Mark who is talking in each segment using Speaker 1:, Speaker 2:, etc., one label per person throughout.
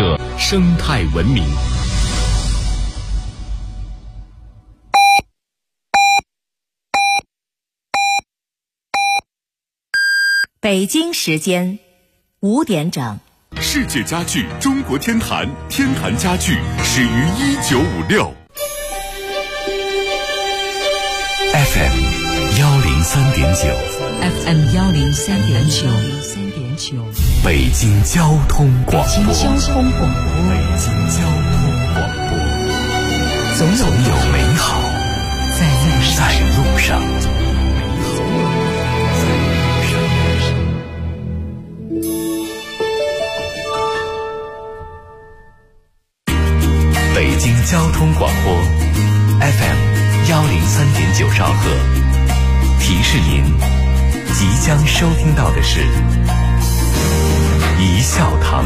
Speaker 1: 社生态文明。
Speaker 2: 北京时间5点整。
Speaker 3: 世界家具中国天坛，天坛家具始于1956。
Speaker 1: FM 103.9
Speaker 4: FM 103.9，
Speaker 1: 北京交通广播。
Speaker 4: 北京交通广播，
Speaker 1: 总有美好在路上。北京交通广播 FM 103.9兆赫，提示您即将收听到的是一笑堂。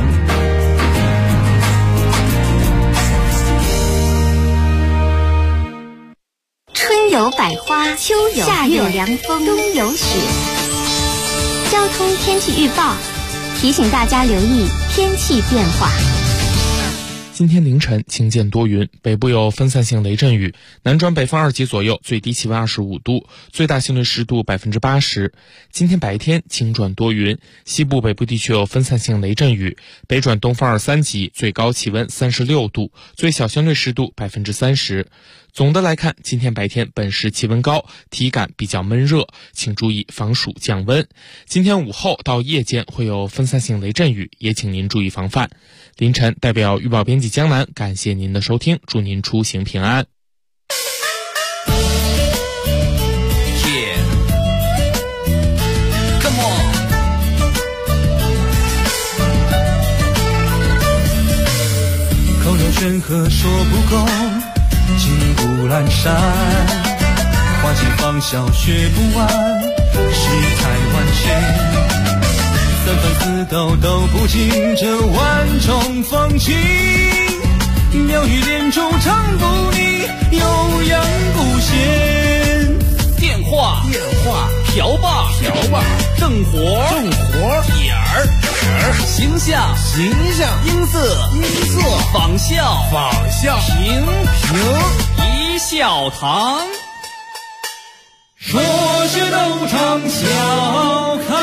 Speaker 5: 春有百花，秋有夏有凉风，冬有雪。交通天气预报提醒大家留意天气变化。
Speaker 6: 今天凌晨晴间多云，北部有分散性雷阵雨，南转北风2级左右，最低气温25度，最大相对湿度80%。今天白天晴转多云，西部北部地区有分散性雷阵雨，北转东风2、3级，最高气温36度，最小相对湿度30%。总的来看，今天白天本市气温高，体感比较闷热，请注意防暑降温。今天午后到夜间会有分散性雷阵雨，也请您注意防范。凌晨代表预报编辑江南感谢您的收听，祝您出行平安。
Speaker 7: 口若悬河说不够，金不阑珊，花间芳笑学不完，世态万千，三番四斗都不尽这万种风情，妙语连珠唱不腻，悠扬不闲。
Speaker 8: 电话瓢把正活点儿形象音色仿效平一笑堂，
Speaker 7: 说学逗唱笑开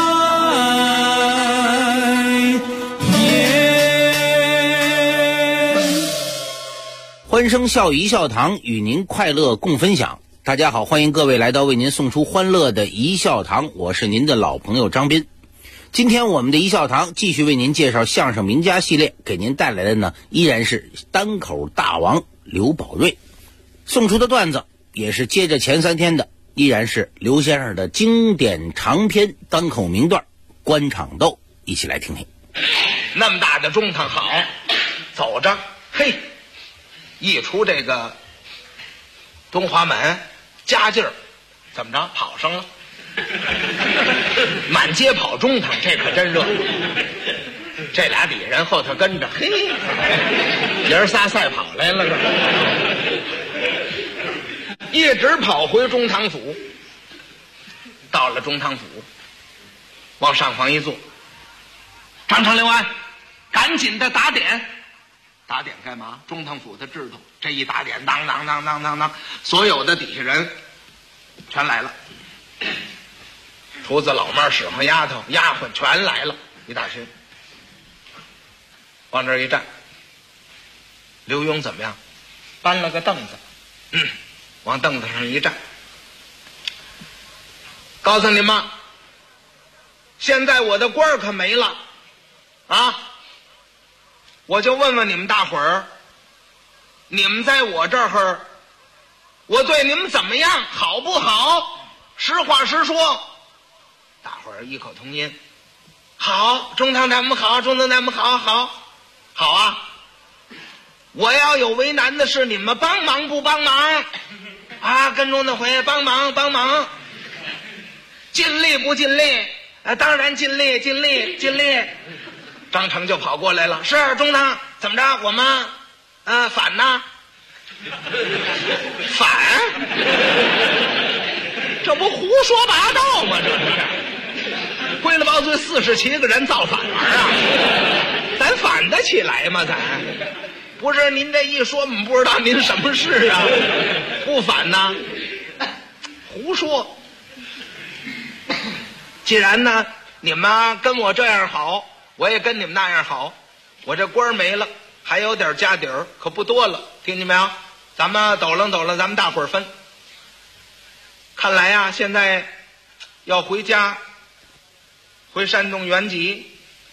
Speaker 7: 颜。
Speaker 9: 欢声笑语一笑堂，与您快乐共分享。大家好，欢迎各位来到为您送出欢乐的一笑堂，我是您的老朋友张斌。今天我们的一笑堂继续为您介绍相声名家系列，给您带来的呢依然是单口大王刘宝瑞。送出的段子也是接着前3天的，依然是刘先生的经典长篇单口名段官场斗，一起来听听。
Speaker 10: 那么大的中堂好，走着，嘿，一出这个东华门，加劲儿，怎么着跑上了，满街跑中堂，这可真热。这俩底下人后头跟着，嘿，爷仨赛跑来了，这一直跑回中堂府。到了中堂府，往上房一坐，张长刘安，赶紧的打点。打点干嘛？中堂府的制度，这一打点，当当当当当当，所有的底下人全来了。厨子、老妹儿、使唤、丫头、丫鬟全来了，一大群。往这儿一站，刘墉怎么样？搬了个凳子，往凳子上一站。告诉你们，现在我的官儿可没了啊！我就问问你们大伙儿，你们在我这儿，我对你们怎么样？好不好？实话实说。大伙儿异口同音，好，中堂咱们好，中堂咱们好，好啊！我要有为难的事，你们帮忙不帮忙？啊，跟中的回帮忙，尽力不尽力？当然尽力。张成就跑过来了，是中堂，怎么着？我们反呢？反？这不胡说八道吗？这不是归了包罪，47个人造反玩啊！ 咱反得起来吗？咱不是您这一说，我们不知道您什么事啊？不反呐，胡说。既然呢，你们跟我这样好，我也跟你们那样好。我这官没了，还有点家底儿，可不多了，听见没有？咱们抖楞抖楞，咱们大伙儿分。看来呀，现在要回家，回山东原籍，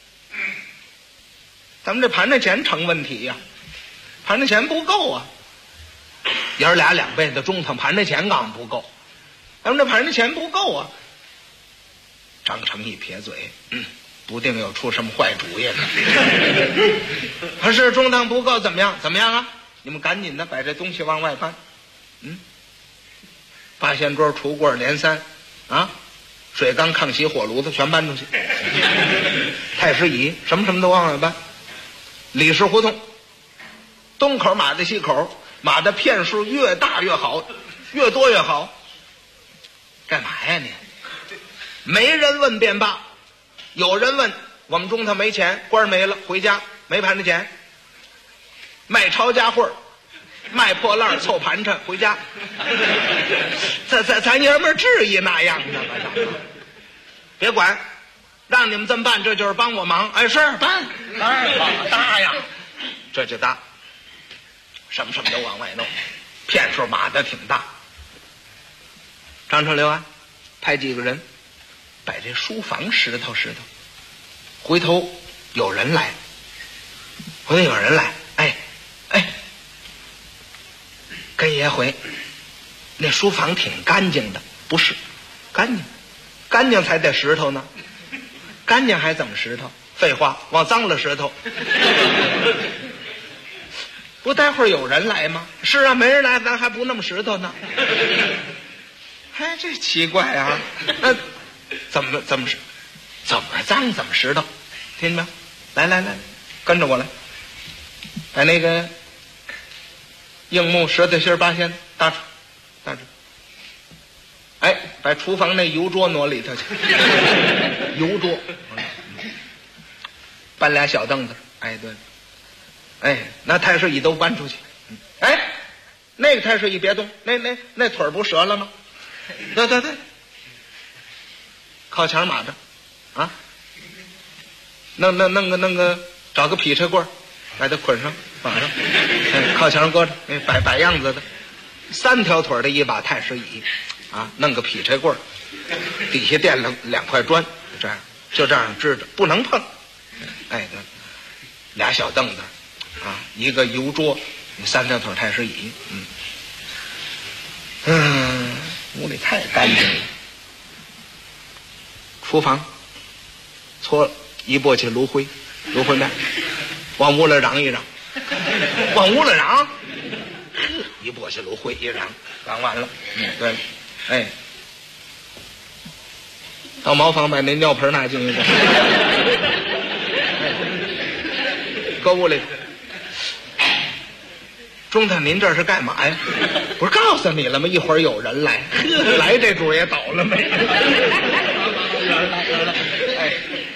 Speaker 10: 咱们这盘缠钱成问题呀，盘缠钱不够啊。爷儿俩2辈子中腾，盘缠钱刚不够，咱们这盘缠钱不够啊。张成一撇嘴，不定又出什么坏主意了。可是中腾不够，怎么样？怎么样啊？你们赶紧的把这东西往外搬。八仙桌、橱柜、连三啊，水缸、炕席、火炉子全搬出去。太师椅什么都往外搬。李氏胡同东口码的西口，码的片数越大越好，越多越好。干嘛呀你？没人问便罢，有人问，我们中头没钱，官没了，回家没盘缠钱，卖抄家伙，卖破烂凑盘缠回家。咱爷们儿至于那样的吗？别管，让你们这么办，这就是帮我忙。哎，是办，搭呀，这就搭，什么都往外弄，片数码的挺大。张成、刘安派几个人把这书房拾掇，回头有人来，哎，跟爷回，那书房挺干净的，不是干净才得拾掇呢，干净还怎么拾掇？废话，往脏了拾掇。不待会儿有人来吗？是啊，没人来，咱还不那么拾掇呢。哎，这奇怪啊，那怎么脏怎么拾掇？听见没有？来，跟着我来，把那个硬木、蛇腿心、八仙搭出。哎，把厨房那油桌挪里头去。油桌，搬俩小凳子。哎，对，哎，那太师椅都搬出去。哎，那个太师椅别动，那腿不折了吗？对，靠墙码着啊，弄个找个劈柴棍，把它捆上绑上，靠墙搁着，摆样子的，3条腿的一把太师椅啊，弄个劈柴棍，底下垫了2块砖，就这样支着，不能碰。哎，俩小凳子啊，一个油桌，3条腿太师椅，屋里太干净了。厨房搓一簸箕炉灰面，往屋里嚷一嚷，一簸箕炉灰一嚷完了。对，哎，到茅房把那尿盆拿进去，搁屋里。中太，您这是干嘛呀？不是告诉你了吗？一会儿有人来，来这主也倒了没？哎，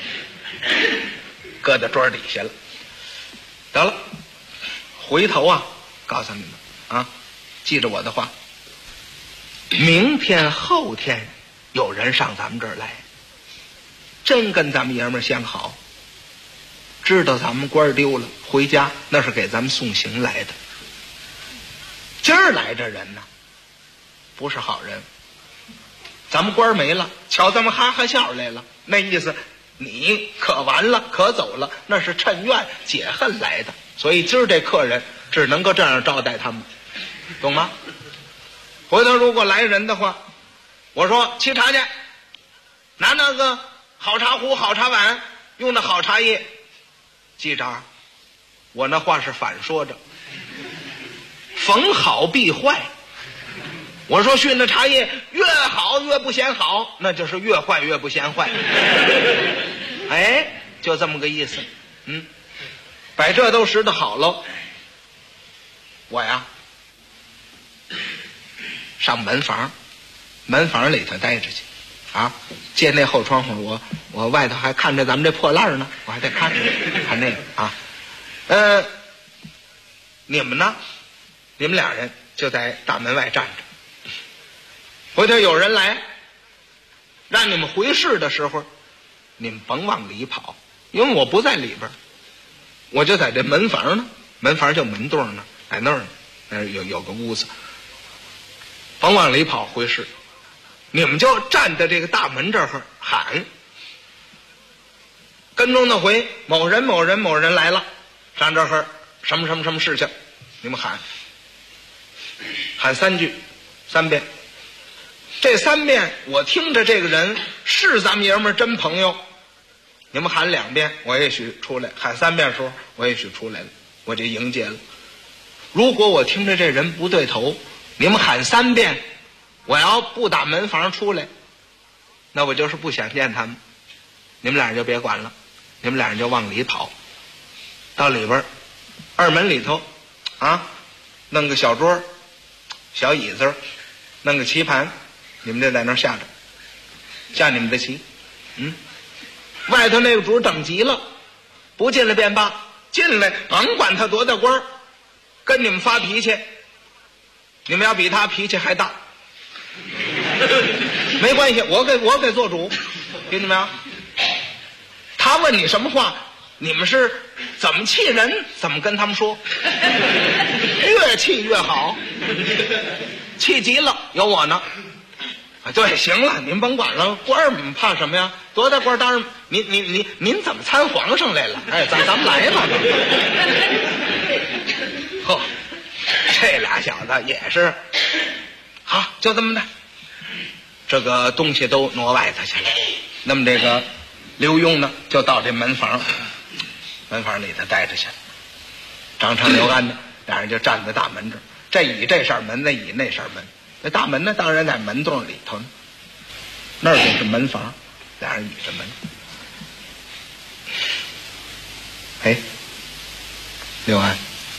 Speaker 10: 搁在桌底下了。得了，回头啊，告诉你们啊，记着我的话，明天后天有人上咱们这儿来，真跟咱们爷们儿相好，知道咱们官丢了，回家那是给咱们送行来的。今儿来这人呢，不是好人。咱们官没了，瞧咱们哈哈笑来了，那意思你可完了，可走了，那是趁怨解恨来的。所以今儿这客人只能够这样招待他们，懂吗？回头如果来人的话，我说沏茶去，拿那个好茶壶、好茶碗，用那好茶叶。记着，我那话是反说着。逢好必坏，我说训的茶叶越好越不嫌好，那就是越坏越不嫌坏。哎，就这么个意思。把这都拾掇好了，我呀上门房里头待着去啊，借那后窗户，我外头还看着咱们这破烂呢，我还得看那个啊。你们呢？你们俩人就在大门外站着。回头有人来，让你们回事的时候，你们甭往里跑，因为我不在里边，我就在这门房呢。门房就门洞呢，在那儿呢，那儿有个屋子。甭往里跑，回事。你们就站在这个大门这儿喊，跟踪的回某人某人某人来了，上这儿什么什么什么事情，你们喊3句，3遍。这3遍我听着这个人是咱们爷们儿真朋友，你们喊2遍，我也许出来；喊3遍的时候，我也许出来了，我就迎接了。如果我听着这人不对头，你们喊3遍，我要不打门房出来，那我就是不想见他们。你们俩人就别管了，你们俩人就往里跑，到里边二门里头啊，弄个小桌小椅子，弄个棋盘，你们就在那儿下着，下你们的棋。外头那个主等急了，不进来便罢，进来甭管他多大官，跟你们发脾气，你们要比他脾气还大，没关系，我给做主，听见没有？他问你什么话，你们是怎么气人，怎么跟他们说，越气越好，气急了有我呢。对，行了，您甭管了，官儿怕什么呀？多大官？当然，您怎么参皇上来了？哎，咱们来吧。呵，这俩小子也是，好，就这么的，这个东西都挪外头去了。那么这个刘墉呢，就到这门房里头待着去了。张成、刘安呢，俩人就站在大门这儿，这倚这扇门，那倚那扇门。那大门呢，当然在门洞里头呢，那儿就是门房，俩人倚着门。哎，刘安，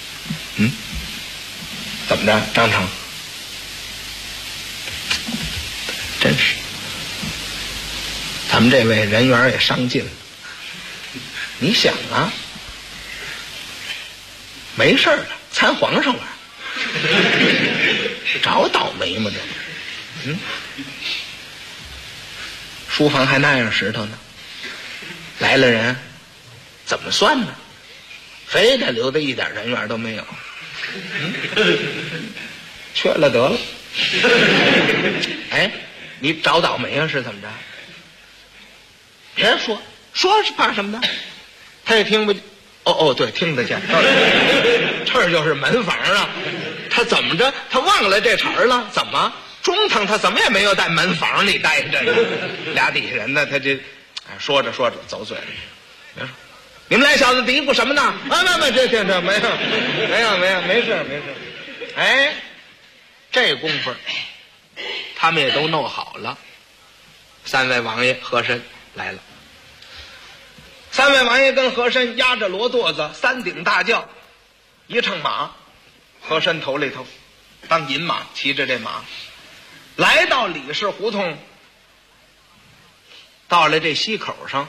Speaker 10: 怎么着？张成，真是，咱们这位人缘也伤尽了。你想啊，没事的，参皇上玩，找倒霉吗？这，书房还那样石头呢，来了人，怎么算呢？非得留的一点人缘都没有，缺了得了。哎，你找倒霉啊？是怎么着？别说是怕什么呢？他也听不见。哦，对，听得见。这儿就是门房啊。他怎么着？他忘了这茬儿了？怎么？中堂他怎么也没有在门房里待着呀？俩底下人呢，他这说着走嘴了。别说，你们俩小子嘀咕什么呢？啊，这没有，没事。哎，这功夫他们也都弄好了。3位王爷和珅来了。3位王爷跟和珅压着骡垛子，3顶大轿，1乘马，和珅头里头当银马，骑着这马来到李氏胡同，到了这西口上，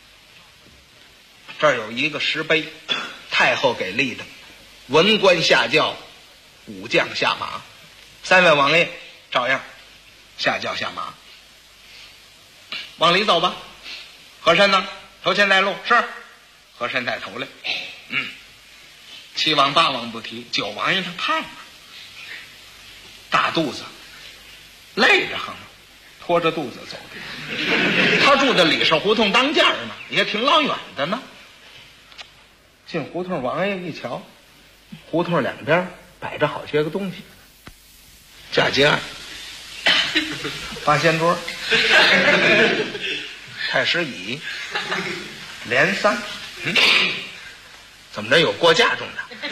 Speaker 10: 这儿有一个石碑，太后给立的，文官下轿，武将下马。3位王爷照样下轿下马，往里走吧。和珅呢，头前带路，是和珅带头来。7王8王不提，9王爷他胖啊，大肚子，累着很，拖着肚子走的。他住在李氏胡同当间呢，也挺老远的呢。进胡同，王爷一瞧，胡同两边摆着好些个东西，嫁接案、八仙桌、太师椅、连三，怎么着有过嫁妆的？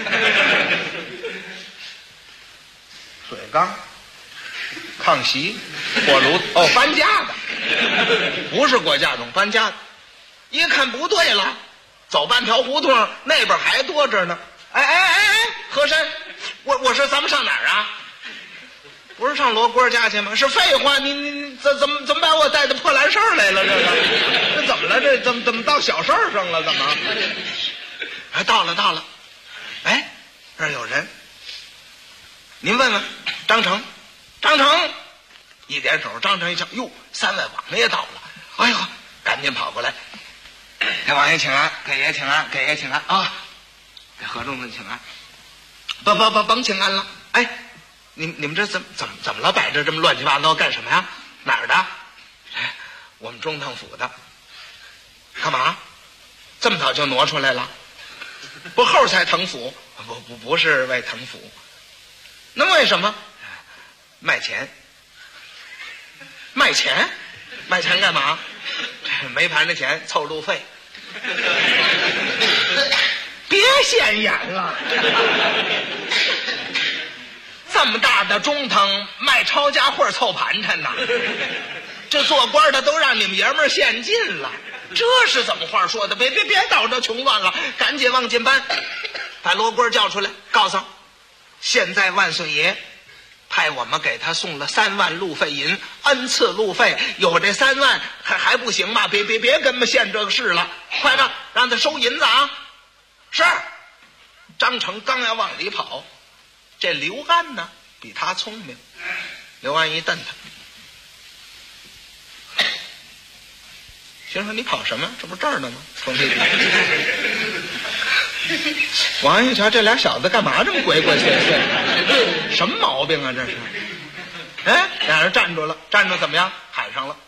Speaker 10: 水缸、炕席、火炉，哦，搬家的，不是过嫁妆，搬家的。一看不对了，走半条胡同，那边还多着呢。哎，和珅，我说咱们上哪儿啊？ 不是上罗锅家去吗？是废话，你怎么把我带到破烂事儿来了？这怎么了？这怎么到小事儿上了？怎么？哎，到了！哎，这儿有人，您问问张成，一点手，张成一瞧，哟，3位王爷到了，哎呦，赶紧跑过来，给王爷请安，给爷请安啊，给何仲子请安，甭请安了，哎。你们这怎么了？摆着这么乱七八糟干什么呀？哪儿的？哎，我们中堂府的。干嘛？这么早就挪出来了？不后才腾府？不是为腾府。那为什么？卖钱。卖钱干嘛？没盘着钱凑路费。别显眼了。这么大的中堂卖抄家货凑盘缠呐，这做官的都让你们爷们儿献尽了，这是怎么话说的？别捣这穷乱了，赶紧往进搬，把罗锅叫出来，告诉现在万岁爷派我们给他送了3万路费银，恩赐路费，有这3万还不行吗？别跟我们献这个事了，快吧，让他收银子啊！是。张成刚要往里跑。这刘安呢比他聪明，刘安一瞪他，先生你跑什么？这不这儿呢吗？从这里，王安一瞧这俩小子干嘛这么鬼鬼祟祟？什么毛病啊这是？哎，俩人站住了，站住怎么样？喊上了，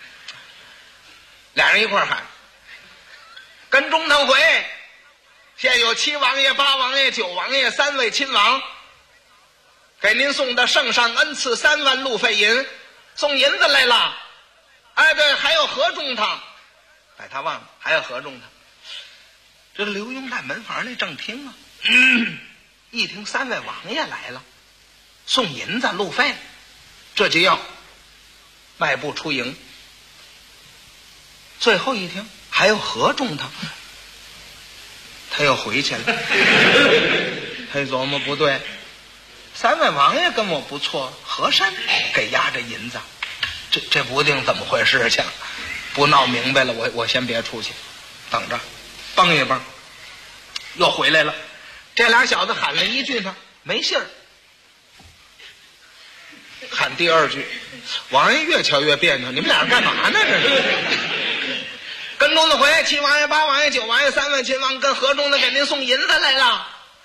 Speaker 10: 俩人一块喊，跟中堂回，现有7王爷、8王爷、9王爷3位亲王。给您送的圣上恩赐3万路费银，送银子来了。哎，对，还有何中堂，把他忘了，还有何中堂。这个刘墉在门房里正听啊，一听3位王爷来了，送银子路费，这就要迈步出营。最后一听还有何中堂，他又回去了。他一琢磨不对。3位王爷跟我不错，和珅给压着银子，这不定怎么回事去，不闹明白了，我先别出去，等着，蹦一蹦，又回来了。这俩小子喊了一句呢，没信儿。喊第2句，王爷越瞧越别扭，你们俩干嘛呢？这是。跟中的回，7王爷、8王爷、9王爷3位亲王跟河中的给您送银子来了。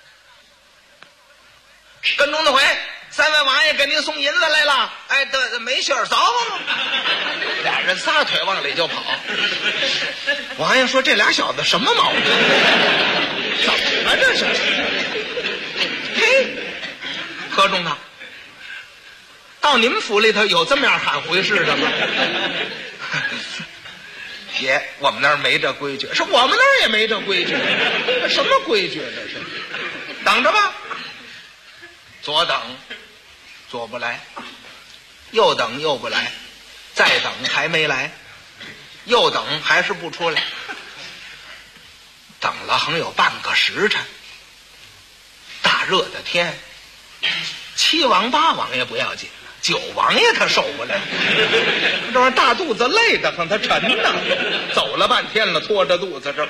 Speaker 10: 跟中的回，3位王爷给您送银子来了。哎，对，没信儿，走。俩人撒腿往里就跑。王爷说：“这俩小子什么毛病？怎么了这是？”嘿，何中堂，到你们府里头有这么样喊回事的吗？爷，我们那儿没这规矩。是我们那儿也没这规矩。什么规矩这是？等着吧。左等左不来，右等右不来，再等还没来，又等还是不出来，等了横有半个时辰。大热的天，7王8王爷不要紧，9王爷他受不了，这玩意大肚子累得慌，他沉呢，走了半天了，拖着肚子这，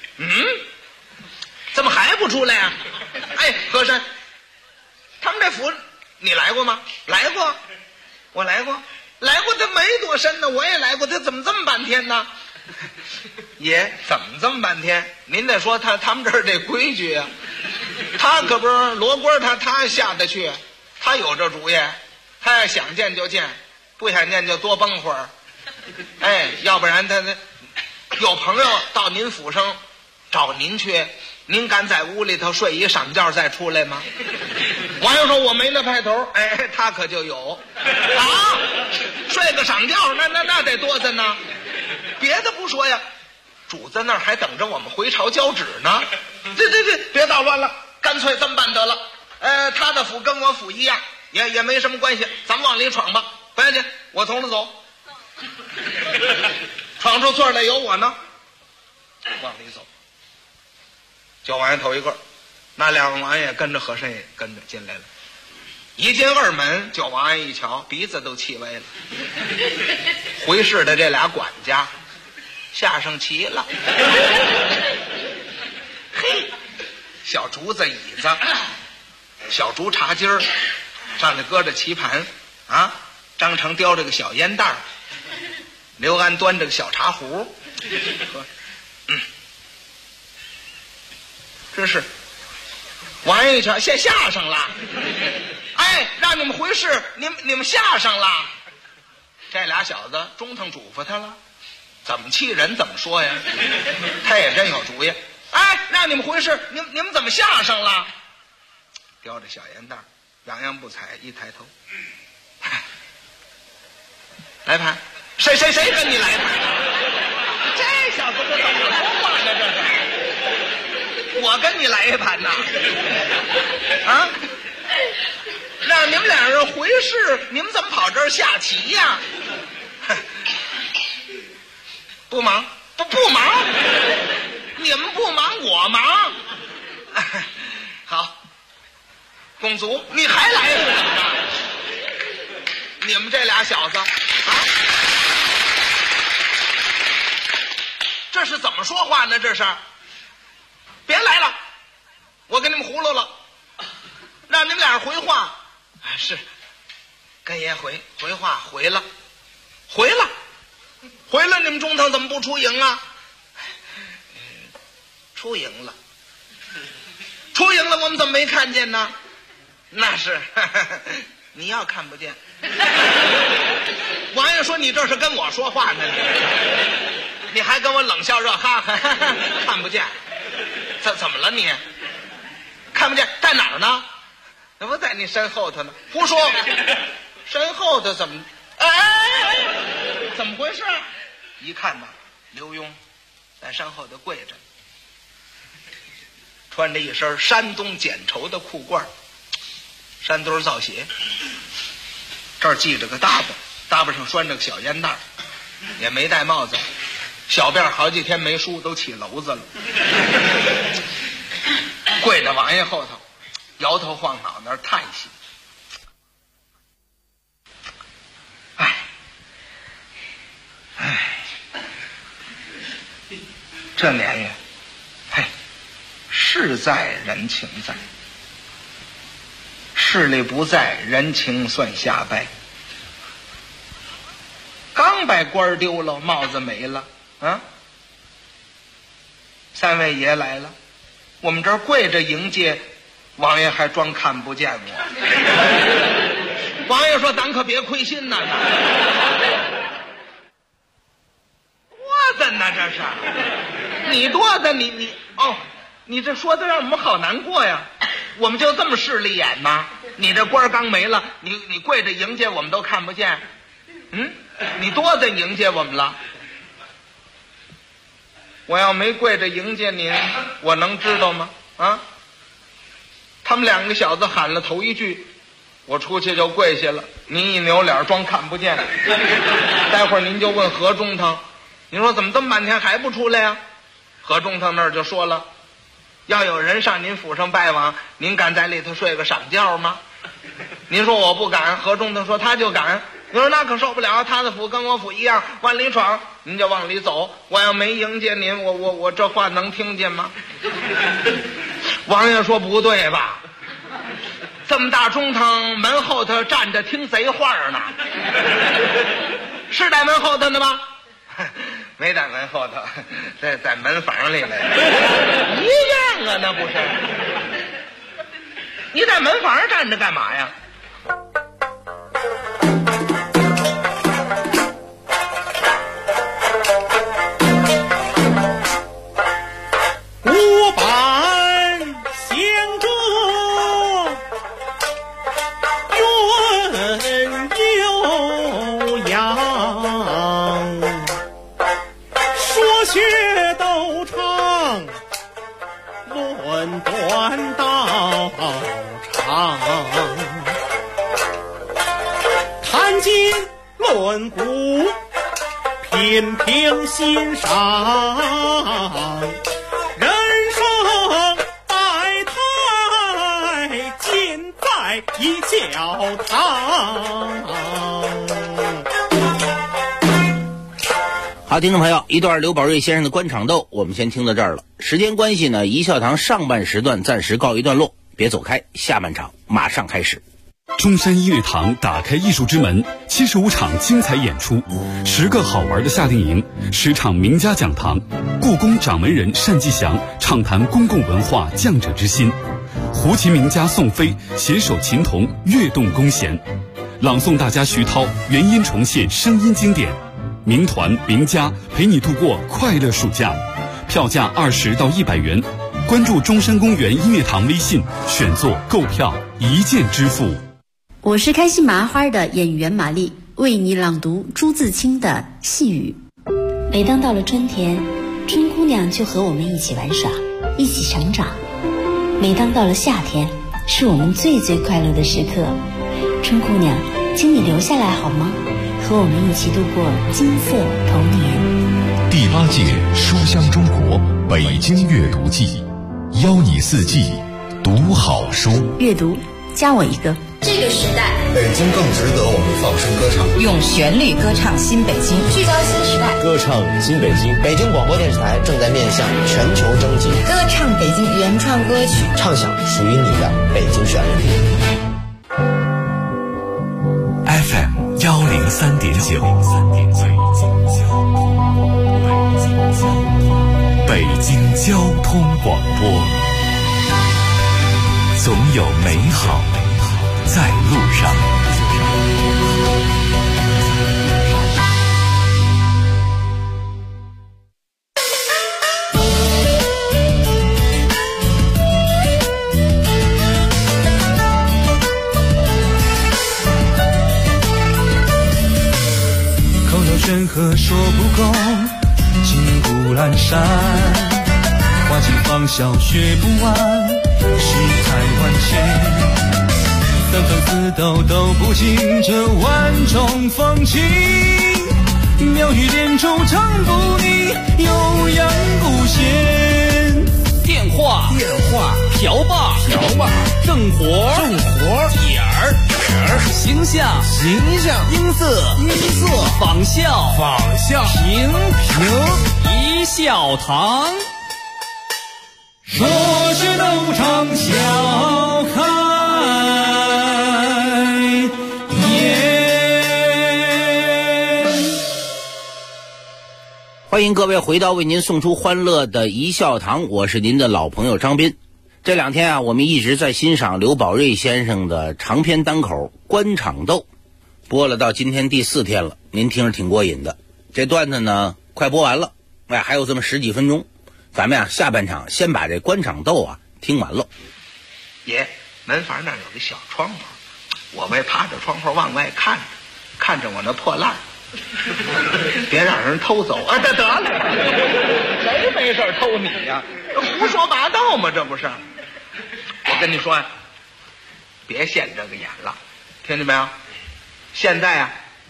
Speaker 10: 怎么还不出来呀？哎，和珅，他们这府你来过吗？来过，我来过，他没多深呢，我也来过，他怎么这么半天呢？爷，怎么这么半天？您得说他们这儿这规矩啊，他可不是罗锅，他下得去，他有这主意，他要想见就见，不想见就多绷会儿。哎，要不然他有朋友到您府上找您去，您敢在屋里头睡一晌觉再出来吗？王爷说我没那派头，哎，他可就有啊，睡个晌觉那得多着呢。别的不说呀，主子那儿还等着我们回朝交旨呢。这别捣乱了，干脆这么办得了。他的府跟我府一样，也没什么关系，咱们往里闯吧。不要紧，我从了走。闯出错来有我呢，往里走。9王爷头一个，那2王爷跟着和珅也跟着进来了。 一进二门，就王爷一瞧，鼻子都气歪了。回事的这俩管家下上棋了。嘿，小竹子椅子，小竹茶几儿，上面搁着棋盘啊，张成叼着个小烟袋，刘安端着个小茶壶。这是王爷一瞧，下上了。哎，让你们回事，你们下上了。这俩小子中堂嘱咐他了，怎么气人怎么说呀？他也真有主意。哎，让你们回事，你们怎么下上了？叼着小烟袋，洋洋不睬，一抬头，来盘，谁跟你来盘啊？这小子这怎么说话呢？这是我跟你来一盘呐？啊？让你们俩人回事，你们怎么跑这儿下棋呀？不忙，不忙，你们不忙，我忙。好，公卒，你还来是怎么着？你们这俩小子啊，这是怎么说话呢？这是，别来了，我给你们葫芦了，让你们俩回话。是，跟爷回话，回了，你们中堂怎么不出营啊？出营了，我们怎么没看见呢？那是，你要看不见。王爷说你这是跟我说话呢，你还跟我冷笑热哈哈，看不见，怎么了你？看不见在哪儿呢？那不在你身后头呢？胡说！身后头怎么？哎，怎么回事？一看呢，刘墉在身后头跪着，穿着一身山东剪绸的裤褂，山墩造鞋，这儿系着个搭把上拴着个小烟袋，也没戴帽子，小辫好几天没梳，都起篓子了，跪在王爷后头。摇头晃脑那儿叹息，这年月，嘿，事在人情在，势力不在，人情算瞎掰。刚把官丢了，帽子没了啊！三位爷来了，我们这儿跪着迎接。王爷还装看不见我。王爷说：“咱可别亏心呐！”多的呢，这是你多的，你哦，你这说的让我们好难过呀！我们就这么势利眼吗？你这官刚没了，你跪着迎接我们都看不见。你多的迎接我们了。我要没跪着迎接您，我能知道吗？啊？他们两个小子喊了头一句，我出去就跪下了。您一扭脸装看不见，待会儿您就问何中堂，您说怎么这么半天还不出来呀？何中堂那儿就说了，要有人上您府上拜望，您敢在里头睡个晌觉吗？您说我不敢，何中堂说他就敢。您说那可受不了，他的府跟我府一样，往里闯，您就往里走。我要没迎接您，我这话能听见吗？王爷说不对吧？这么大中堂门后头站着听贼话呢，是在门后头呢吗？没在门后头，在门房里来，一样啊，那不是？你在门房站着干嘛呀？
Speaker 4: 五板相中云悠扬，说学逗唱论断道场，谈经论古品评欣赏，人生百态尽在在一教堂。
Speaker 9: 好，听众朋友，一段刘宝瑞先生的官场斗我们先听到这儿了。时间关系呢，一笑堂上半时段暂时告一段落，别走开，下半场马上开始。
Speaker 3: 中山音乐堂打开艺术之门，75场精彩演出，10个好玩的夏令营，10场名家讲堂，故宫掌门人单霁翔畅谈公共文化匠者之心，胡琴名家宋飞携手琴童跃动弓弦，朗诵大家徐涛原音重现声音经典，名团名家陪你度过快乐暑假，票价20到100元，关注中山公园音乐堂微信，选座购票一键支付。
Speaker 11: 我是开心麻花的演员玛丽，为你朗读朱自清的细雨。
Speaker 12: 每当到了春天，春姑娘就和我们一起玩耍，一起成长。每当到了夏天，是我们最快乐的时刻。春姑娘，请你留下来好吗？和我们一起度过金色童年。
Speaker 1: 第8届书香中国北京阅读季，邀你四季读好书。
Speaker 11: 阅读，加我一个。
Speaker 13: 这个时代，
Speaker 14: 北京更值得我们放声歌唱，
Speaker 13: 用旋律歌唱新北京，聚焦新时代，
Speaker 15: 歌唱新北京。北京广播电视台正在面向全球征集，
Speaker 13: 歌唱北京原创歌曲，
Speaker 15: 唱响属于你的北京旋律。
Speaker 1: FM 103.9，北京交通广播，总有美好在路上。
Speaker 7: 口头悬河说不够，金谷阑珊，花期芳笑学不完，世态万千。三分四斗都不尽这万种风情，妙语连珠唱不腻，悠扬不闲。
Speaker 8: 电话瓢把正活点儿形象音色仿效平一笑堂。
Speaker 7: 说是斗场笑看
Speaker 9: 欢迎各位回到为您送出欢乐的一笑堂，我是您的老朋友张斌。这2天啊，我们一直在欣赏刘宝瑞先生的长篇单口《官场斗》，播了到今天第4天了，您听着挺过瘾的。这段子呢，快播完了，还有这么10几分钟，咱们下半场先把这《官场斗》听完了。
Speaker 10: 爷，门房那儿有个小窗户，我为趴着窗户往外看着我那破烂，别让人偷走啊！得了，谁没事偷你呀？胡说八道嘛，这不是？我跟你说呀，别现这个眼了，听见没有？现在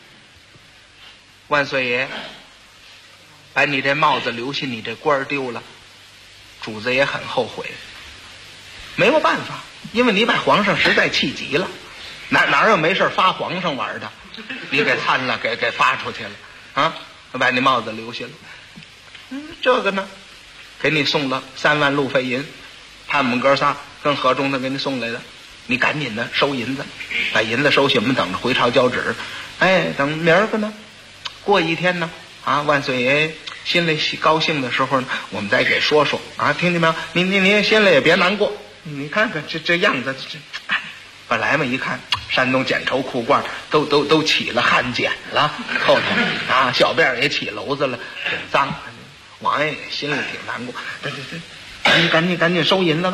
Speaker 10: 万岁爷把你这帽子留下，你这官丢了，主子也很后悔，没有办法，因为你把皇上实在气急了，哪有没事发皇上玩的？你给参了，给发出去了啊！把你帽子留下了。这个呢，给你送了3万路费银，盼我们哥仨跟河中的给你送来的，你赶紧的收银子，把银子收去，我们等着回朝交旨。等明儿个呢，过一天呢，万岁爷心里高兴的时候呢，我们再给说说啊，听见没有？你也心里也别难过，你看看这样子，本来嘛一看。山东剪绸裤褂都起了汗碱了，后头小辫也起篓子了，挺脏。王爷也心里挺难过。对，你赶紧收银子吧。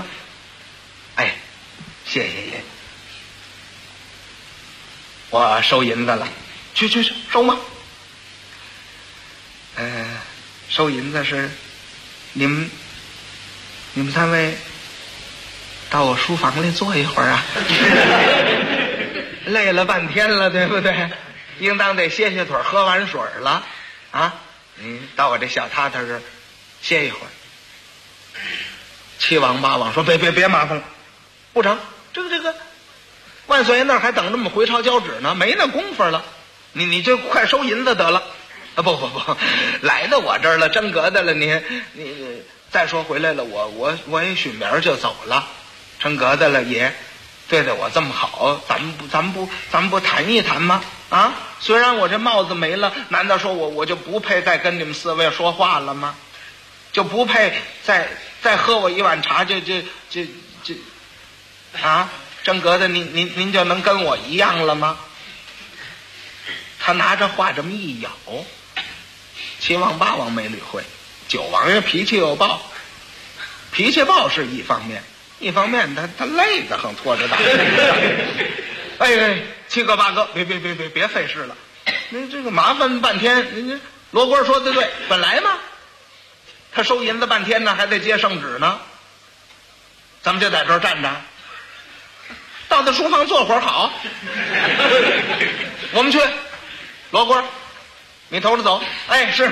Speaker 10: 谢谢爷，我收银子了，去收嘛。收银子是你们3位到我书房里坐一会儿啊。累了半天了，对不对？应当得歇歇腿，喝完水了啊！你到我这小榻榻这儿歇一会儿。7王8王说别麻烦了，不成，这个万岁爷那儿还等着我们回朝交旨呢，没那功夫了。你就快收银子得了。啊，不，来到我这儿了，真格的了。你再说回来了，我也许明儿就走了，真格的了，爷对待我这么好，咱们不谈一谈吗？啊，虽然我这帽子没了，难道说我就不配再跟你们4位说话了吗？就不配再喝我一碗茶就啊，真格的您就能跟我一样了吗？他拿着话这么一咬，7王8王没理会。9王爷脾气又暴，脾气暴是一方面，一方面他累得很，拖着大。哎，7哥8哥，别费事了，您这个麻烦半天。您罗锅说的对，本来嘛，他收银子半天呢，还得接圣旨呢，咱们就在这儿站着，到他书房坐会儿好。我们去，罗锅，你头着走。哎，是。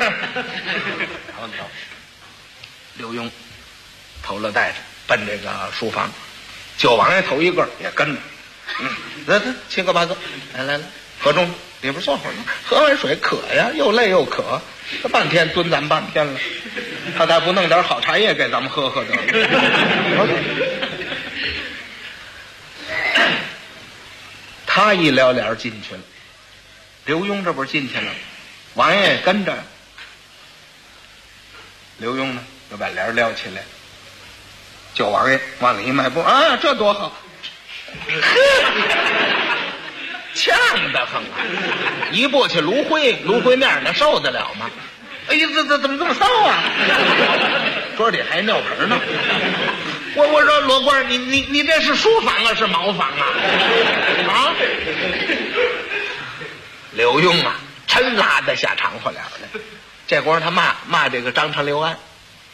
Speaker 10: 刘墉头了带着奔这个书房，9王爷头一个也跟着。来，7哥8哥，来，何中里边坐会儿呢，喝完水渴呀，又累又渴，这半天蹲咱们半天了，他再不弄点好茶叶给咱们喝得了。他一撩帘进去了，刘墉这不是进去了，王爷也跟着。刘墉呢就把帘撩起来，9王爷往里一迈步，啊，这多好，呛得很啊！一步去炉灰面，那受得了吗？哎呀，这怎么这么骚啊？桌底还尿盆呢。我说罗官，你这是书房啊，是茅房啊？啊！刘墉啊，真拉得下长话了来。这会儿他骂这个张成刘安，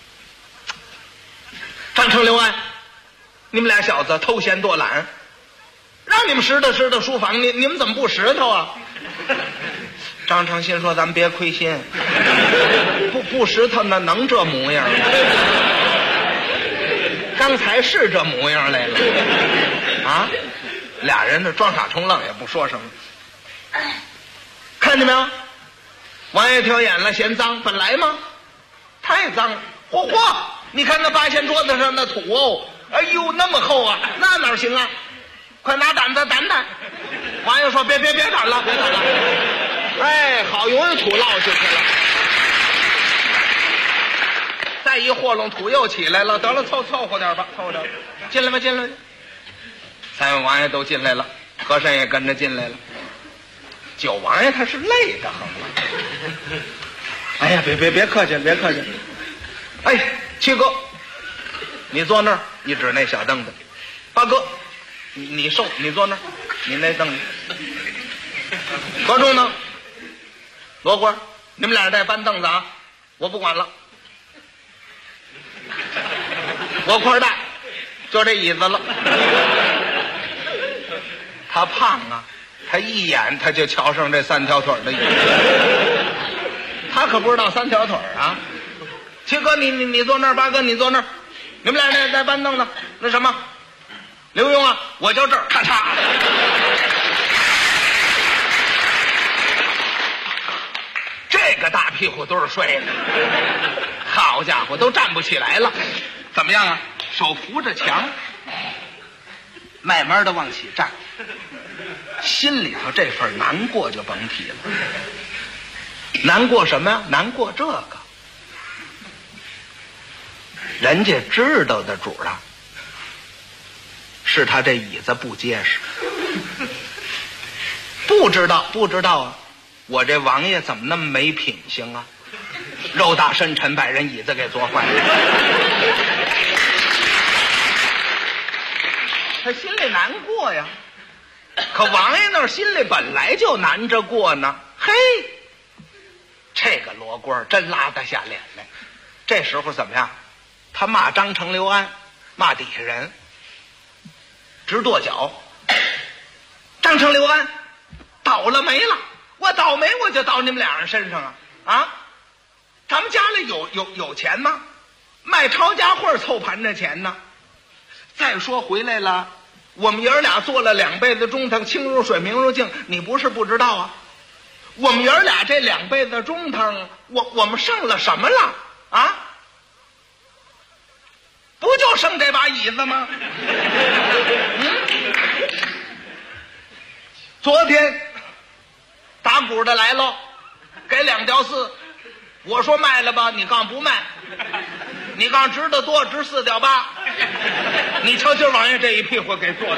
Speaker 10: 张成刘安，你们俩小子偷闲多懒，让你们拾掇书房，你们怎么不拾掇啊？张成心说：“咱们别亏心，不拾掇那能这模样吗？刚才是这模样来了啊！”俩人呢装傻充愣，也不说什么。看见没有？王爷挑眼了，嫌脏，本来吗？太脏了！嚯！你看那八仙桌子上的土哦，哎呦，那么厚啊，那哪行啊？快拿掸子掸掸！王爷说：“别掸了，别掸了！”哎，好容易土落下去了，再一和拢，土又起来了。得了，凑合点吧，凑合点。进来吧。3位王爷都进来了，和珅也跟着进来了。9王爷他是累得很了。哎呀，别客气。哎，7哥，你坐那儿，一指那小凳子。8哥，你瘦，你坐那儿，你那凳子。何中呢？罗官，你们俩再搬凳子啊，我不管了。我块大，就这椅子了。他胖啊，他一眼他就瞧上这3条腿的椅子。他可不知道3条腿啊。7哥，你坐那儿，8哥你坐那儿，你们俩再搬凳子。那什么，刘墉啊，我就这儿，咔嚓。这个大屁股墩儿摔的，好家伙，都站不起来了。怎么样啊？手扶着墙，慢慢的往起站，心里头这份难过就甭提了。难过什么呀？难过这个，人家知道的主啊，是他这椅子不结实。不知道啊，我这王爷怎么那么没品行啊？肉大深沉，把人椅子给坐坏了。他心里难过呀，可王爷那儿心里本来就难着过呢。嘿，这个罗官真拉得下脸来。这时候怎么样？他骂张成刘安，骂底下人，直跺脚。张成刘安倒了霉了，我倒霉我就倒你们俩人身上啊！咱们家里有钱吗？卖抄家会凑盘的钱呢。再说回来了， 我们爷儿俩做了2辈子中堂，清如水，明如镜，你不是不知道啊。我们爷儿俩这2辈子中堂，我们剩了什么了啊？不就剩这把椅子吗？昨天打鼓的来了，给2吊4，我说卖了吧，你告不卖，你告值得多，值4吊8。你瞧今儿王爷这一屁股给做的，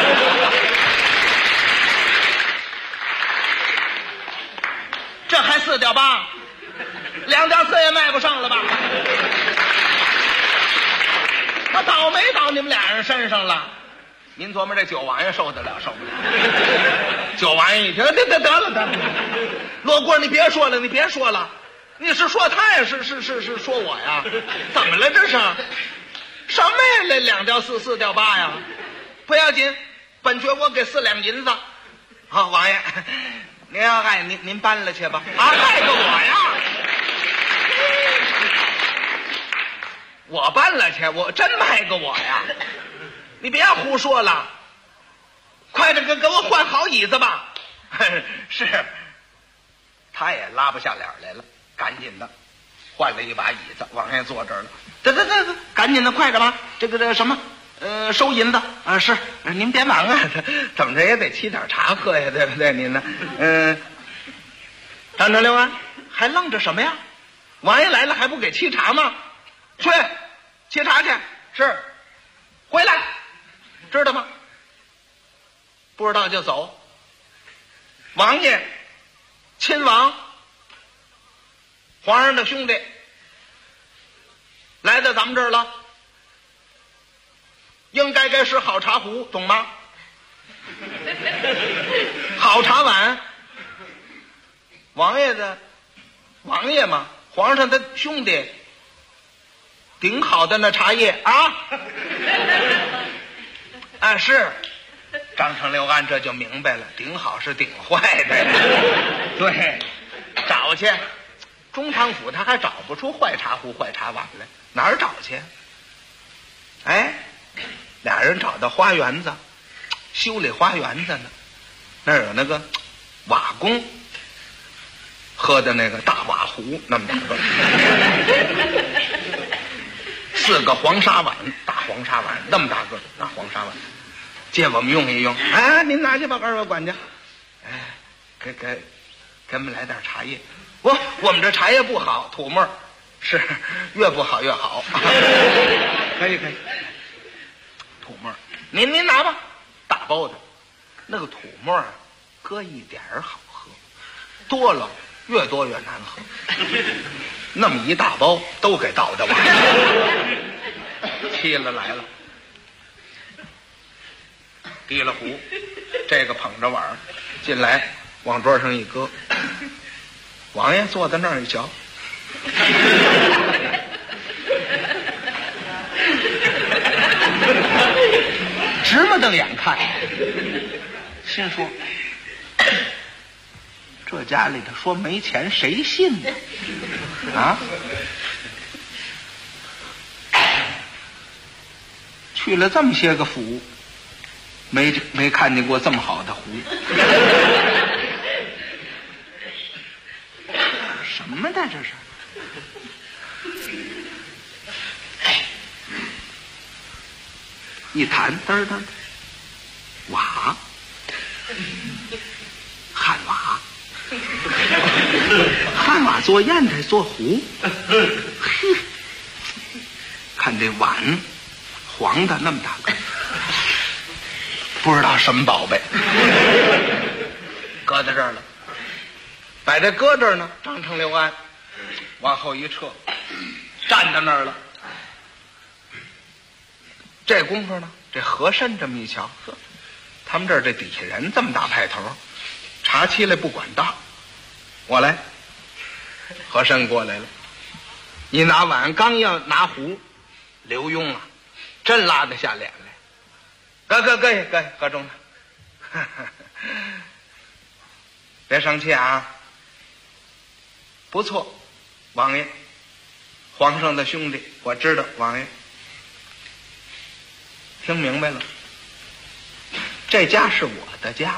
Speaker 10: 这还4吊8，2吊4也卖不上了吧？他倒霉倒你们俩人身上了。您琢磨这9王爷受得了受不了？9王爷一听，得了，罗锅，你别说了，你是说他呀？是说我呀？怎么了这是？什么呀？这2吊4，4吊8呀？不要紧，本爵我给4两银子。好，王爷，您要爱您搬了去吧。啊，卖给我呀？我搬了去，我真卖给我呀？你别胡说了，快点给我换好椅子吧。是，他也拉不下脸来了，赶紧的换了一把椅子，王爷坐这儿了。得，赶紧的，快点吧。这个什么，收银子啊？是，您别忙啊，怎么着也得沏点茶喝呀，对不对？您呢？张成六啊，还愣着什么呀？王爷来了还不给沏茶吗？去沏茶去。是，回来，知道吗？不知道就走。王爷，亲王，皇上的兄弟来到咱们这儿了，应该是好茶壶，懂吗？好茶碗。王爷嘛，皇上的兄弟，顶好的那茶叶啊。啊，是。张成六按这就明白了，顶好是顶坏的。对，找去中堂府他还找不出坏茶壶坏茶碗来，哪儿找去？哎，俩人找到花园子，修理花园子呢，那儿有那个瓦工喝的那个大瓦壶，那么大个，4个黄沙碗，大黄沙碗那么大个，那黄沙碗借我们用一用。哎，您拿去吧，二位管家。哎，给我们来点茶叶。我们这茶叶不好，土沫，是越不好越好。可以，土沫，您拿吧，大包的，那个土沫啊，搁一点儿好喝，多了越多越难喝。那么一大包都给倒的完了，沏了来了。提了壶，这个捧着碗进来，往桌上一搁。王爷坐在那儿一瞧，直目瞪眼看，心说：这家里头说没钱，谁信呢？啊！去了这么些个府。没看见过这么好的壶，什么的这是？一弹嘚嘚，瓦，汉瓦，汉瓦做砚台做壶，看这碗黄的那么大个。不知道什么宝贝，搁在这儿了，把这搁这儿呢。张成六安往后一撤，站在那儿了。这功夫呢，这和珅这么一瞧，呵，他们这儿这底下人这么大派头，茶沏来不管当，我来。和珅过来了，一拿碗，刚要拿壶，刘墉啊，真拉得下脸来。搁中呢，别生气啊！不错，王爷，皇上的兄弟，我知道，王爷听明白了。 这家是我的家。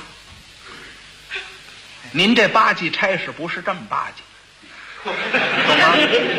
Speaker 10: 您这巴结差事不是这么巴结，懂吗？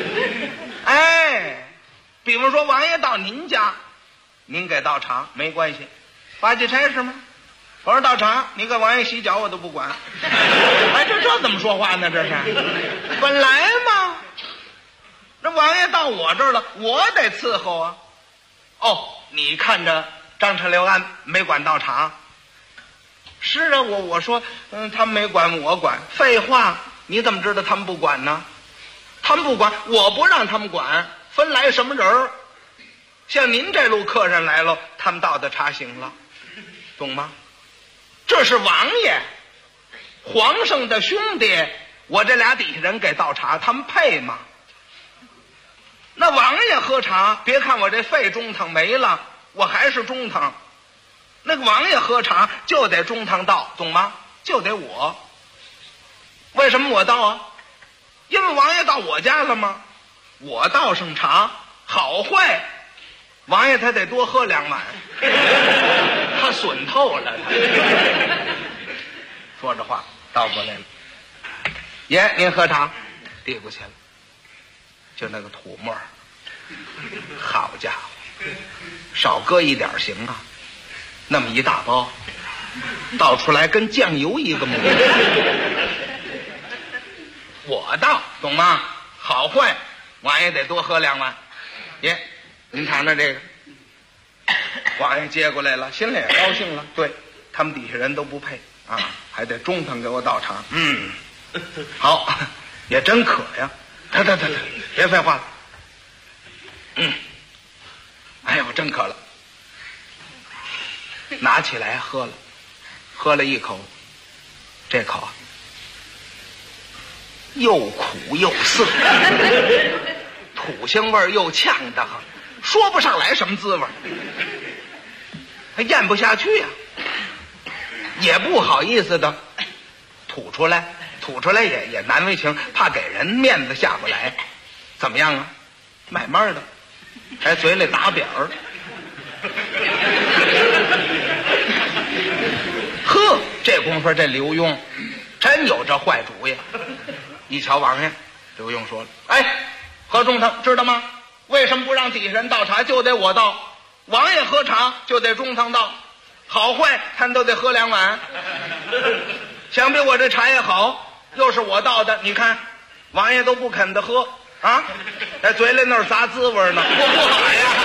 Speaker 10: 哎，比方说王爷到您家，您给倒茶没关系，巴结差事吗？我说倒茶，你给王爷洗脚我都不管。哎，这怎么说话呢？这是本来嘛，那王爷到我这儿了，我得伺候啊。哦，你看着张陈刘安没管倒茶？是啊，我说他们没管，我管。废话，你怎么知道他们不管呢？他们不管，我不让他们管，分来什么人儿？像您这路客人来了，他们倒的茶行了，懂吗？这是王爷，皇上的兄弟，我这俩底下人给倒茶，他们配吗？那王爷喝茶，别看我这肺中堂没了，我还是中堂。那个王爷喝茶就得中堂倒，懂吗？就得我。为什么我倒啊？因为王爷到我家了吗？我倒上茶，好坏，王爷他得多喝2碗，他损透了。说着话倒过来了，爷您喝茶，递过去了，就那个土沫儿，好家伙，少搁一点行啊，那么一大包倒出来跟酱油一个模样。我倒懂吗？好坏王爷得多喝2碗。爷您尝尝这个。王爷接过来了，心里也高兴了，对他们底下人都不配啊，还得中堂给我倒茶。好，也真渴呀。得，别废话了。哎呦，真渴了。拿起来喝了一口，这口啊又苦又涩，土腥味又呛得很，说不上来什么滋味，还咽不下去呀，也不好意思的吐出来也难为情，怕给人面子下不来。怎么样啊？慢慢的，还嘴里打扁儿。呵，这功夫这刘墉真有这坏主意。一瞧王爷，刘墉说了：“哎，何中堂知道吗？为什么不让底下人倒茶，就得我倒？王爷喝茶就得中堂倒，好坏他们都得喝2碗。想必我这茶也好，又是我倒的，你看王爷都不肯的喝啊，在嘴里那儿砸滋味呢，不好呀。”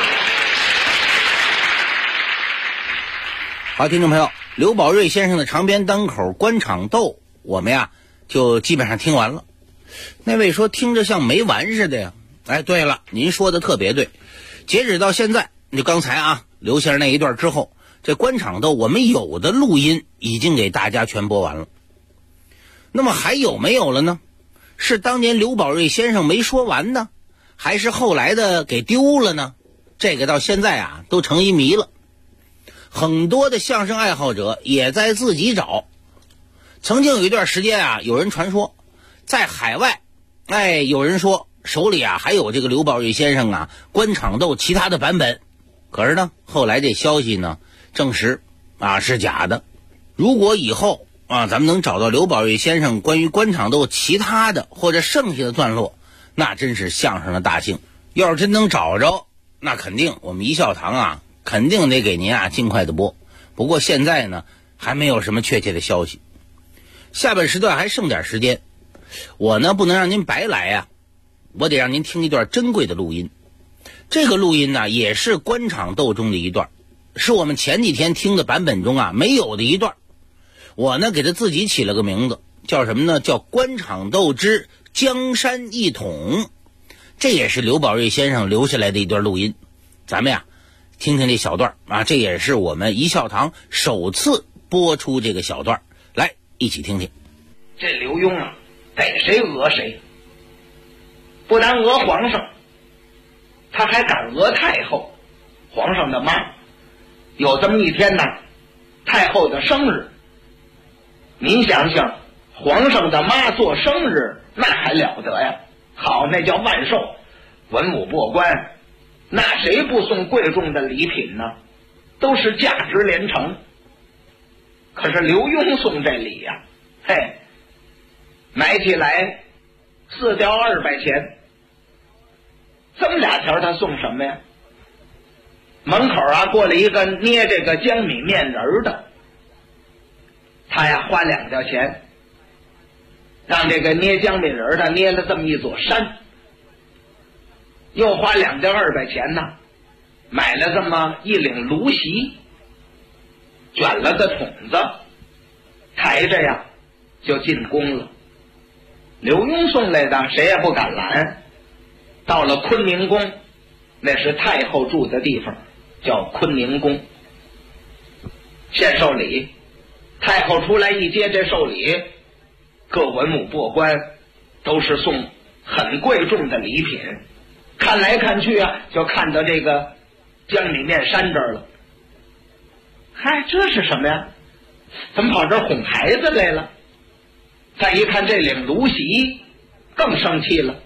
Speaker 9: 好，听众朋友，刘宝瑞先生的长篇单口《官场斗》，我们呀就基本上听完了。那位说听着像没完似的呀。哎，对了，您说的特别对。截止到现在，就刚才啊刘先生那一段之后，这官场斗我们有的录音已经给大家全播完了。那么还有没有了呢？是当年刘宝瑞先生没说完呢，还是后来的给丢了呢？这个到现在啊都成一谜了。很多的相声爱好者也在自己找。曾经有一段时间啊，有人传说在海外，有人说手里啊还有这个刘宝瑞先生啊官场斗其他的版本。可是呢，后来这消息呢证实啊是假的。如果以后啊咱们能找到刘宝瑞先生关于官场斗其他的或者剩下的段落，那真是相声的大幸。要是真能找着，那肯定我们一笑堂啊肯定得给您啊尽快的播。不过现在呢还没有什么确切的消息。下半时段还剩点时间，我呢不能让您白来呀，我得让您听一段珍贵的录音。这个录音呢也是官场斗中的一段，是我们前几天听的版本中啊没有的一段。我呢给他自己起了个名字，叫什么呢？叫官场斗之江山一统。这也是刘宝瑞先生留下来的一段录音，咱们呀听听这小段啊，这也是我们一笑堂首次播出这个小段，来一起听听。
Speaker 10: 这刘墉啊逮谁讹谁，不但讹皇上，他还敢讹太后，皇上的妈。有这么一天呢，太后的生日，您想想，皇上的妈做生日那还了得呀，好，那叫万寿，文武过关，那谁不送贵重的礼品呢？都是价值连城。 可是刘墉送这礼呀，嘿，买起来4吊200钱，这么2条他送什么呀？门口啊过来一个捏这个江米面人的，他呀花2吊钱，让这个捏江米人的捏了这么一座山，又花2吊200钱呢，买了这么一领芦席，卷了个筒子，抬着呀就进宫了。刘墉送来的谁也不敢拦。到了坤宁宫，那是太后住的地方，叫坤宁宫。献寿礼，太后出来一接这寿礼，各文武过官都是送很贵重的礼品。看来看去啊，就看到这个江米面山这儿了。嗨，这是什么呀？怎么跑这儿哄孩子来了？再一看这领芦席，更生气了。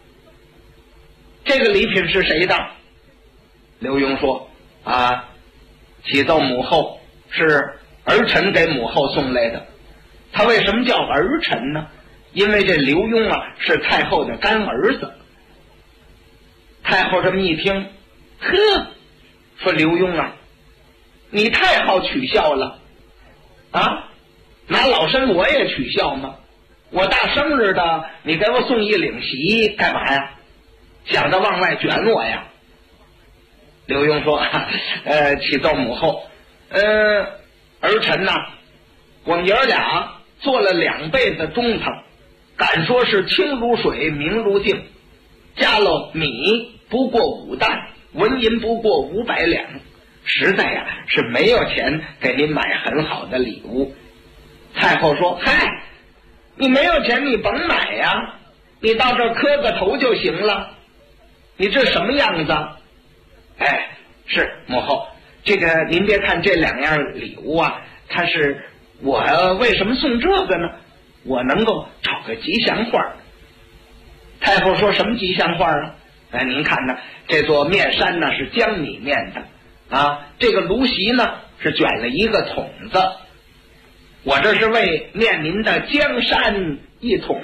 Speaker 10: 这个礼品是谁的？刘墉说啊，启奏母后，是儿臣给母后送来的。他为什么叫儿臣呢？因为这刘墉啊是太后的干儿子。太后这么一听，呵，说刘墉啊，你太好取笑了啊！拿老身我也取笑吗？我大生日的，你给我送一领席干嘛呀？想着往外卷我呀？刘墉说启奏母后，儿臣呐，我们爷儿俩做了2辈子中堂，敢说是清如水明如镜，加了米不过5担，纹银不过500两，实在呀是没有钱给您买很好的礼物。太后说，嗨，你没有钱你甭买呀，你到这儿磕个头就行了。你这什么样子？哎，是母后，这个您别看这2样礼物啊，它是我为什么送这个呢？我能够炒个吉祥话。太后说，什么吉祥话啊？哎，您看呢，这座面山呢是江米面的啊，这个芦席呢是卷了一个筒子，我这是为念您的江山一统。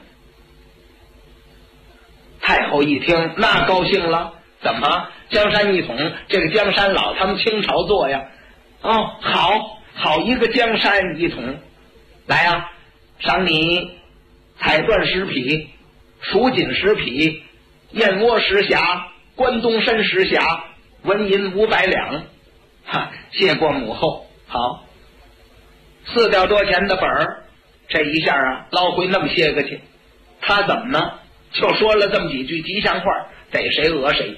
Speaker 10: 太后一听，那高兴了，怎么江山一统？这个江山老他们清朝做呀？哦，好一个江山一统，来啊，赏你彩缎10匹，蜀锦10匹，燕窝10匣，关东参10匣，纹银500两。哈，谢过母后。好，4吊多钱的本儿，这一下啊捞回那么些个去。他怎么呢？就说了这么几句吉祥话，逮谁讹谁。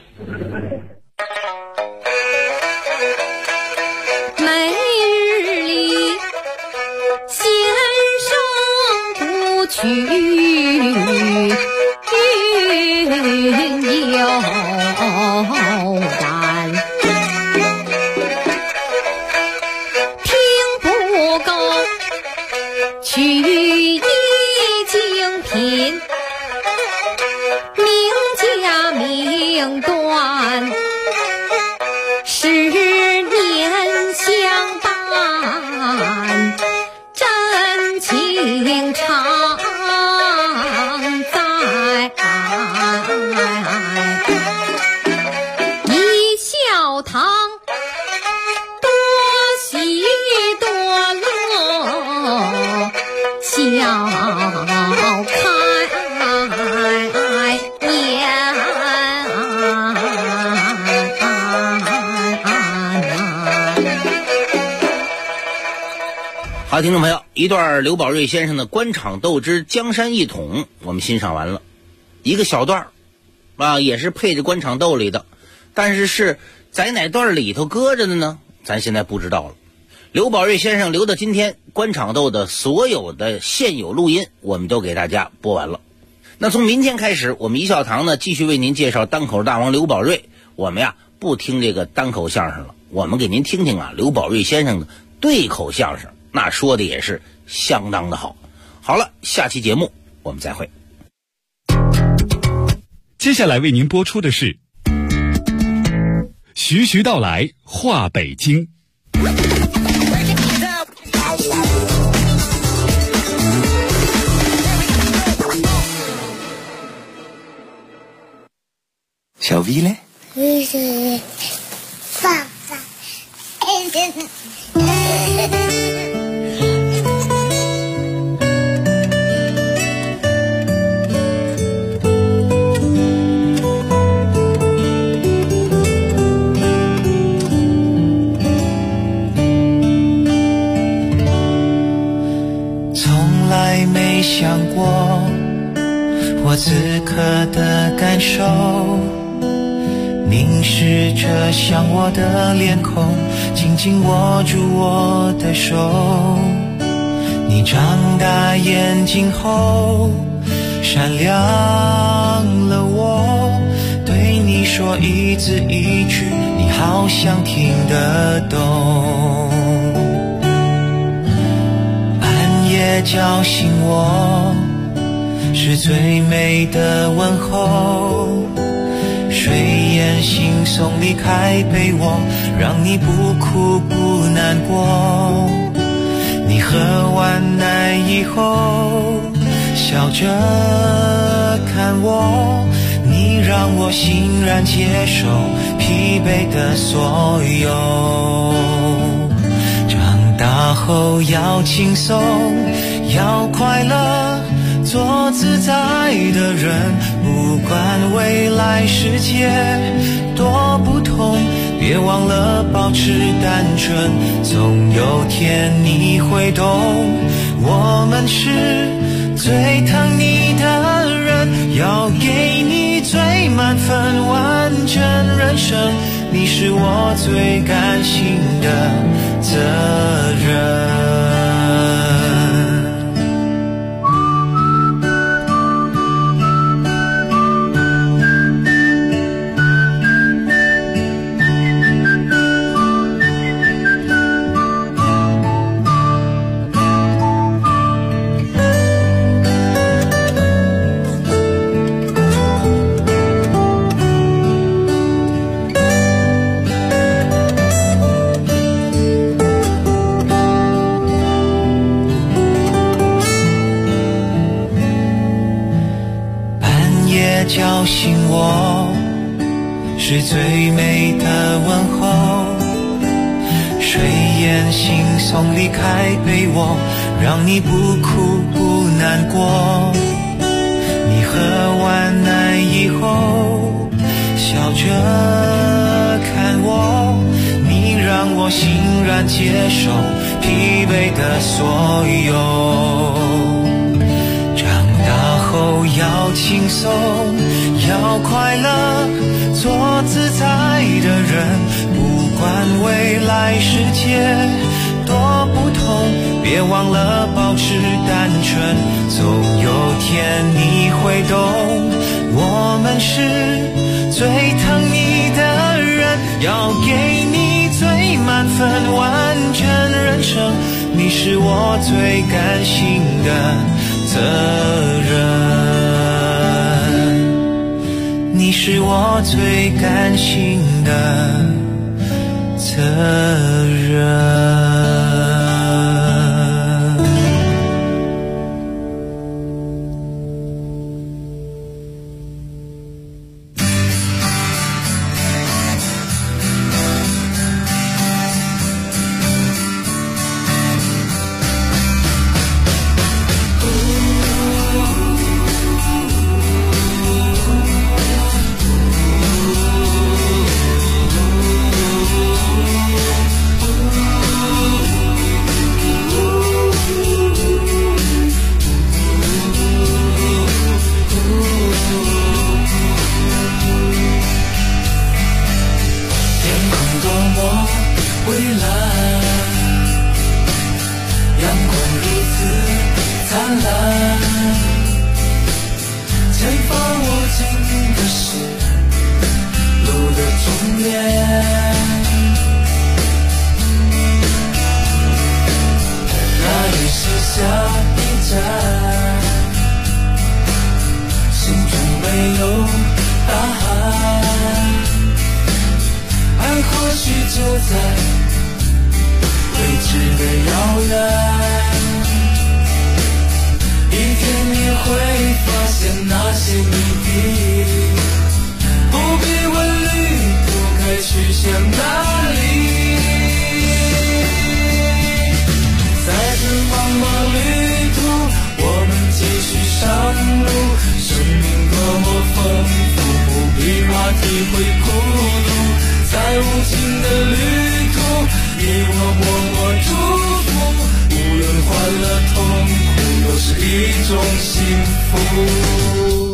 Speaker 16: 每日里先生不去有然，听不够取一精品，名家名断10年相伴，真情常在。一笑堂多喜多乐，笑开颜。
Speaker 9: 好，听众朋友，一段刘宝瑞先生的《官场斗之江山一统》我们欣赏完了。一个小段啊，也是配着官场斗里的，但是在哪段里头搁着的呢？咱现在不知道了。刘宝瑞先生留到今天官场斗的所有的现有录音，我们都给大家播完了。那从明天开始，我们一笑堂呢继续为您介绍单口大王刘宝瑞。我们呀不听这个单口相声了，我们给您听听啊刘宝瑞先生的对口相声，那说的也是相当的好。好了，下期节目我们再会。
Speaker 3: 接下来为您播出的是徐徐道来话北京。
Speaker 17: 你呢？
Speaker 18: 爸爸。
Speaker 7: 从来没想过我此刻的感受，凝视着像我的脸孔，紧紧握住我的手。你张大眼睛后闪亮了我，对你说一字一句，你好像听得懂。半夜叫醒我是最美的问候，睡眼惺忪离开陪我，让你不哭不难过。你喝完奶以后笑着看我，你让我欣然接受疲惫的所有。长大后要轻松，要快乐，做自在的人，不管未来世界多不同，别忘了保持单纯，总有天你会懂，我们是最疼你的人，要给你最满分完整人生，你是我最甘心的责任。叫醒我是最美的问候，睡眼惺忪离开陪我，让你不哭不难过。你喝完奶以后笑着看我，你让我欣然接受疲惫的所有。后要轻松，要快乐，做自在的人，不管未来世界多不同，别忘了保持单纯，总有天你会懂，我们是最疼你的人，要给你最满分完整人生，你是我最甘心的责任，你是我最甘心的责任。不必为去向哪里？在这茫茫旅途，我们继续上路。生命多么丰富，不必怕体会孤独。在无尽的旅途，你我默默祝福。无论欢乐痛苦，都是一种幸福。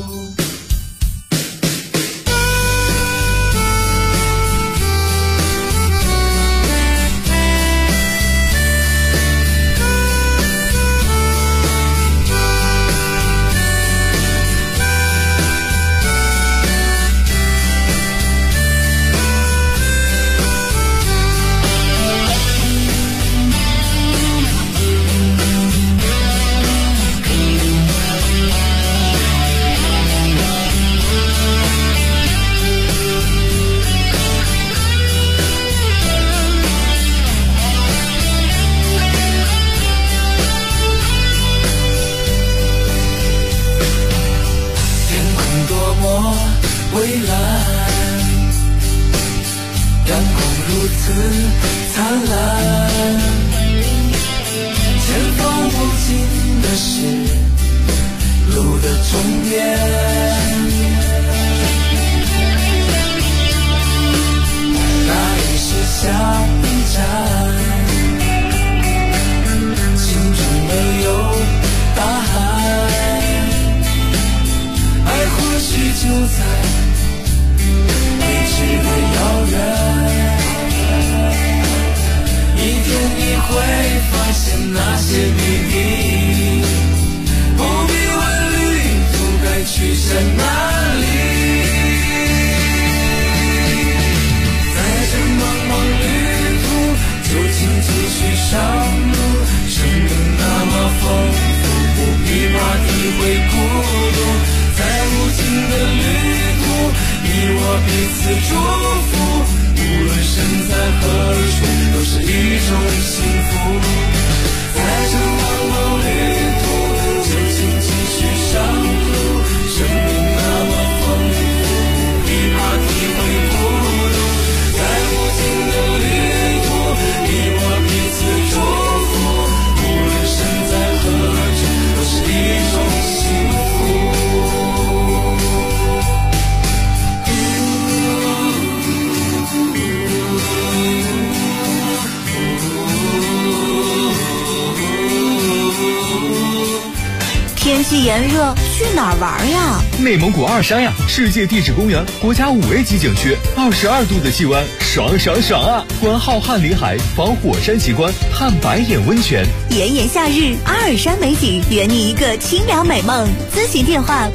Speaker 2: 天气炎热，去哪儿玩呀？
Speaker 17: 内蒙古二山呀，世界地质公园，国家5A级景区，22度的气温，爽爽爽啊！观浩瀚林海，访火山奇观，探白眼温泉。
Speaker 2: 炎炎夏日，阿尔山美景，圆你一个清凉美梦。咨询电话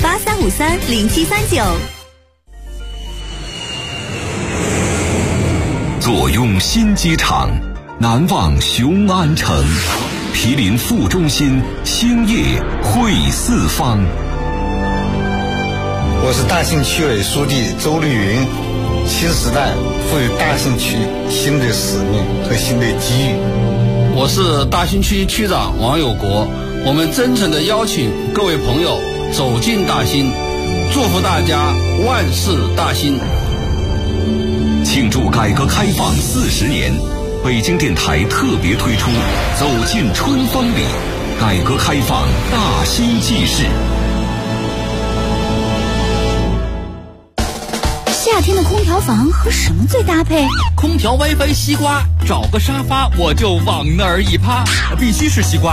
Speaker 2: 83530739。
Speaker 1: 坐拥新机场，难忘雄安城。毗邻副中心，兴业汇四方。
Speaker 14: 我是大兴区委书记周绿云。新时代赋予大兴区新的使命和新的机遇。
Speaker 18: 我是大兴区区长王有国。我们真诚地邀请各位朋友走进大兴，祝福大家万事大兴。
Speaker 1: 庆祝改革开放40年。北京电台特别推出《走进春风里》，改革开放大兴纪事。
Speaker 2: 夏天的空调房和什么最搭配？
Speaker 8: 空调 WiFi 西瓜，找个沙发我就往那儿一趴，必须是西瓜。